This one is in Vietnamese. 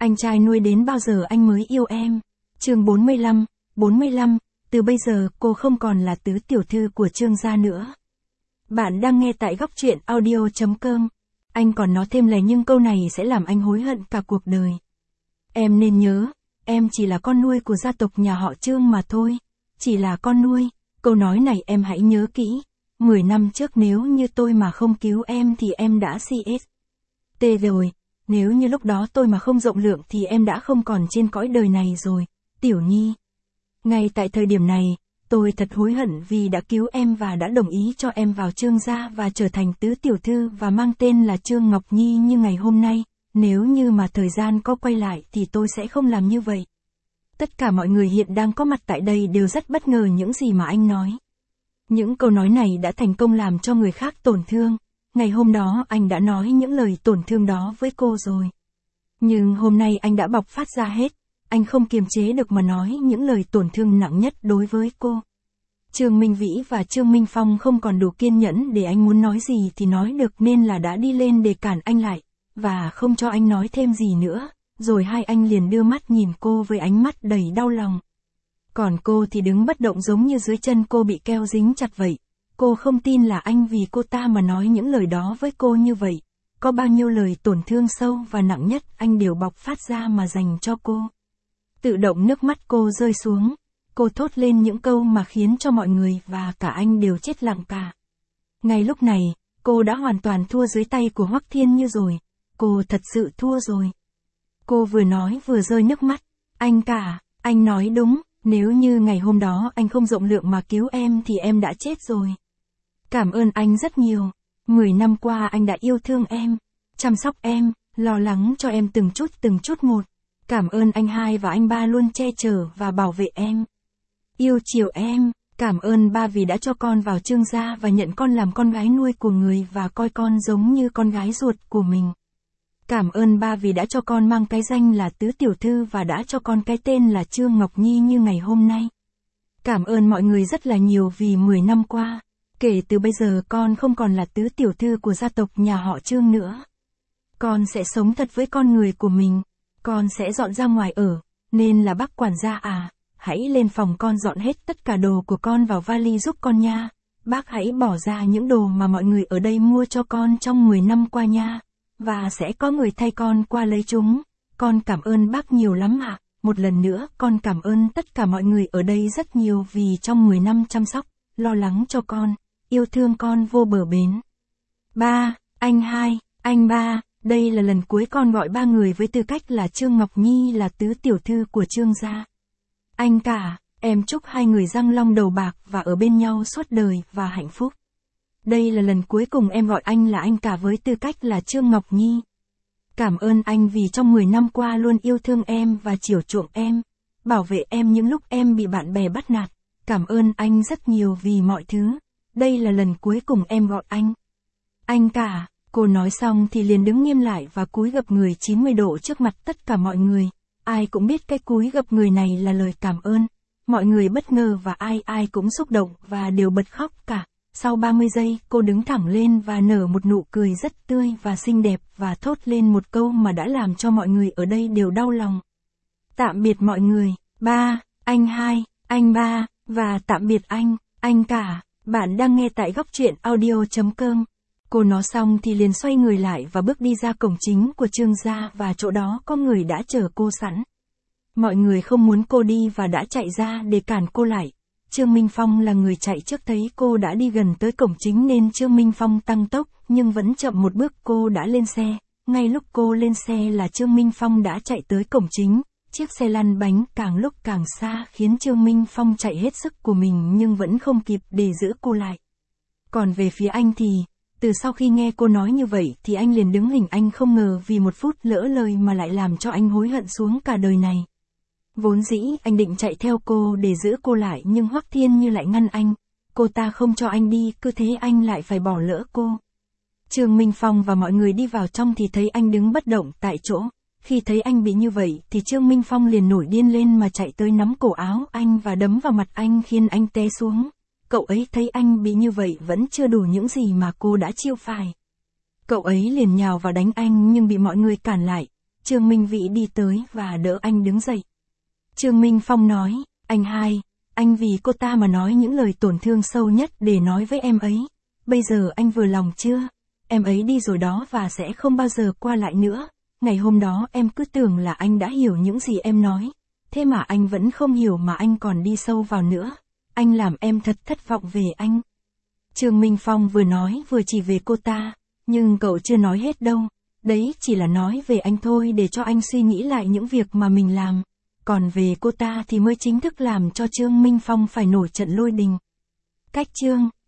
Anh trai nuôi đến bao giờ anh mới yêu em? Chương 45, từ bây giờ cô không còn là tứ tiểu thư của Trương gia nữa. Bạn đang nghe tại góc truyện audio.com. Anh còn nói thêm là nhưng câu này sẽ làm anh hối hận cả cuộc đời. Em nên nhớ, em chỉ là con nuôi của gia tộc nhà họ Trương mà thôi. Chỉ là con nuôi, câu nói này em hãy nhớ kỹ. 10 năm trước nếu như tôi mà không cứu em thì em đã CST rồi. Nếu như lúc đó tôi mà không rộng lượng thì em đã không còn trên cõi đời này rồi, Tiểu Nhi. Ngay tại thời điểm này, tôi thật hối hận vì đã cứu em và đã đồng ý cho em vào Trương gia và trở thành tứ tiểu thư và mang tên là Trương Ngọc Nhi như ngày hôm nay. Nếu như mà thời gian có quay lại thì tôi sẽ không làm như vậy. Tất cả mọi người hiện đang có mặt tại đây đều rất bất ngờ những gì mà anh nói. Những câu nói này đã thành công làm cho người khác tổn thương. Ngày hôm đó anh đã nói những lời tổn thương đó với cô rồi. Nhưng hôm nay anh đã bộc phát ra hết. Anh không kiềm chế được mà nói những lời tổn thương nặng nhất đối với cô. Trương Minh Vĩ và Trương Minh Phong không còn đủ kiên nhẫn để anh muốn nói gì thì nói được nên là đã đi lên để cản anh lại, và không cho anh nói thêm gì nữa, rồi hai anh liền đưa mắt nhìn cô với ánh mắt đầy đau lòng. Còn cô thì đứng bất động giống như dưới chân cô bị keo dính chặt vậy. Cô không tin là anh vì cô ta mà nói những lời đó với cô như vậy. Có bao nhiêu lời tổn thương sâu và nặng nhất anh đều bộc phát ra mà dành cho cô. Tự động nước mắt cô rơi xuống. Cô thốt lên những câu mà khiến cho mọi người và cả anh đều chết lặng cả. Ngay lúc này, cô đã hoàn toàn thua dưới tay của Hoắc Thiên Như rồi. Cô thật sự thua rồi. Cô vừa nói vừa rơi nước mắt. Anh cả, anh nói đúng, nếu như ngày hôm đó anh không rộng lượng mà cứu em thì em đã chết rồi. Cảm ơn anh rất nhiều. 10 năm qua anh đã yêu thương em, chăm sóc em, lo lắng cho em từng chút một. Cảm ơn anh hai và anh ba luôn che chở và bảo vệ em. Yêu chiều em, cảm ơn ba vì đã cho con vào Trương gia và nhận con làm con gái nuôi của người và coi con giống như con gái ruột của mình. Cảm ơn ba vì đã cho con mang cái danh là tứ tiểu thư và đã cho con cái tên là Trương Ngọc Nhi như ngày hôm nay. Cảm ơn mọi người rất là nhiều vì 10 năm qua. Kể từ bây giờ con không còn là tứ tiểu thư của gia tộc nhà họ Trương nữa. Con sẽ sống thật với con người của mình. Con sẽ dọn ra ngoài ở. Nên là bác quản gia à, hãy lên phòng con dọn hết tất cả đồ của con vào vali giúp con nha. Bác hãy bỏ ra những đồ mà mọi người ở đây mua cho con trong 10 năm qua nha. Và sẽ có người thay con qua lấy chúng. Con cảm ơn bác nhiều lắm ạ. Một lần nữa con cảm ơn tất cả mọi người ở đây rất nhiều vì trong 10 năm chăm sóc, lo lắng cho con, yêu thương con vô bờ bến. Ba, anh hai, anh ba, đây là lần cuối con gọi ba người với tư cách là Trương Ngọc Nhi là tứ tiểu thư của Trương gia. Anh cả, em chúc hai người răng long đầu bạc và ở bên nhau suốt đời và hạnh phúc. Đây là lần cuối cùng em gọi anh là anh cả với tư cách là Trương Ngọc Nhi. Cảm ơn anh vì trong 10 năm qua luôn yêu thương em và chiều chuộng em, bảo vệ em những lúc em bị bạn bè bắt nạt. Cảm ơn anh rất nhiều vì mọi thứ. Đây là lần cuối cùng em gọi anh. Anh cả, cô nói xong thì liền đứng nghiêm lại và cúi gập người 90 độ trước mặt tất cả mọi người. Ai cũng biết cái cúi gập người này là lời cảm ơn. Mọi người bất ngờ và ai cũng xúc động và đều bật khóc cả. Sau 30 giây, cô đứng thẳng lên và nở một nụ cười rất tươi và xinh đẹp và thốt lên một câu mà đã làm cho mọi người ở đây đều đau lòng. Tạm biệt mọi người, ba, anh hai, anh ba, và tạm biệt anh cả. Bạn đang nghe tại góc truyện audio.com. Cô nói xong thì liền xoay người lại và bước đi ra cổng chính của Trương gia và chỗ đó có người đã chờ cô sẵn. Mọi người không muốn cô đi và đã chạy ra để cản cô lại. Trương Minh Phong là người chạy trước thấy cô đã đi gần tới cổng chính nên Trương Minh Phong tăng tốc nhưng vẫn chậm một bước cô đã lên xe. Ngay lúc cô lên xe là Trương Minh Phong đã chạy tới cổng chính. Chiếc xe lăn bánh càng lúc càng xa khiến Trương Minh Phong chạy hết sức của mình nhưng vẫn không kịp để giữ cô lại. Còn về phía anh thì, từ sau khi nghe cô nói như vậy thì anh liền đứng hình anh không ngờ vì một phút lỡ lời mà lại làm cho anh hối hận xuống cả đời này. Vốn dĩ anh định chạy theo cô để giữ cô lại nhưng Hoắc Thiên Như lại ngăn anh. Cô ta không cho anh đi, cứ thế anh lại phải bỏ lỡ cô. Trương Minh Phong và mọi người đi vào trong thì thấy anh đứng bất động tại chỗ. Khi thấy anh bị như vậy thì Trương Minh Phong liền nổi điên lên mà chạy tới nắm cổ áo anh và đấm vào mặt anh khiến anh té xuống. Cậu ấy thấy anh bị như vậy vẫn chưa đủ những gì mà cô đã chịu phải. Cậu ấy liền nhào vào đánh anh nhưng bị mọi người cản lại. Trương Minh Vĩ đi tới và đỡ anh đứng dậy. Trương Minh Phong nói, anh hai, anh vì cô ta mà nói những lời tổn thương sâu nhất để nói với em ấy. Bây giờ anh vừa lòng chưa? Em ấy đi rồi đó và sẽ không bao giờ qua lại nữa. Ngày hôm đó em cứ tưởng là anh đã hiểu những gì em nói. Thế mà anh vẫn không hiểu mà anh còn đi sâu vào nữa. Anh làm em thật thất vọng về anh. Trương Minh Phong vừa nói vừa chỉ về cô ta. Nhưng cậu chưa nói hết đâu. Đấy chỉ là nói về anh thôi để cho anh suy nghĩ lại những việc mà mình làm. Còn về cô ta thì mới chính thức làm cho Trương Minh Phong phải nổi trận lôi đình. Cách chương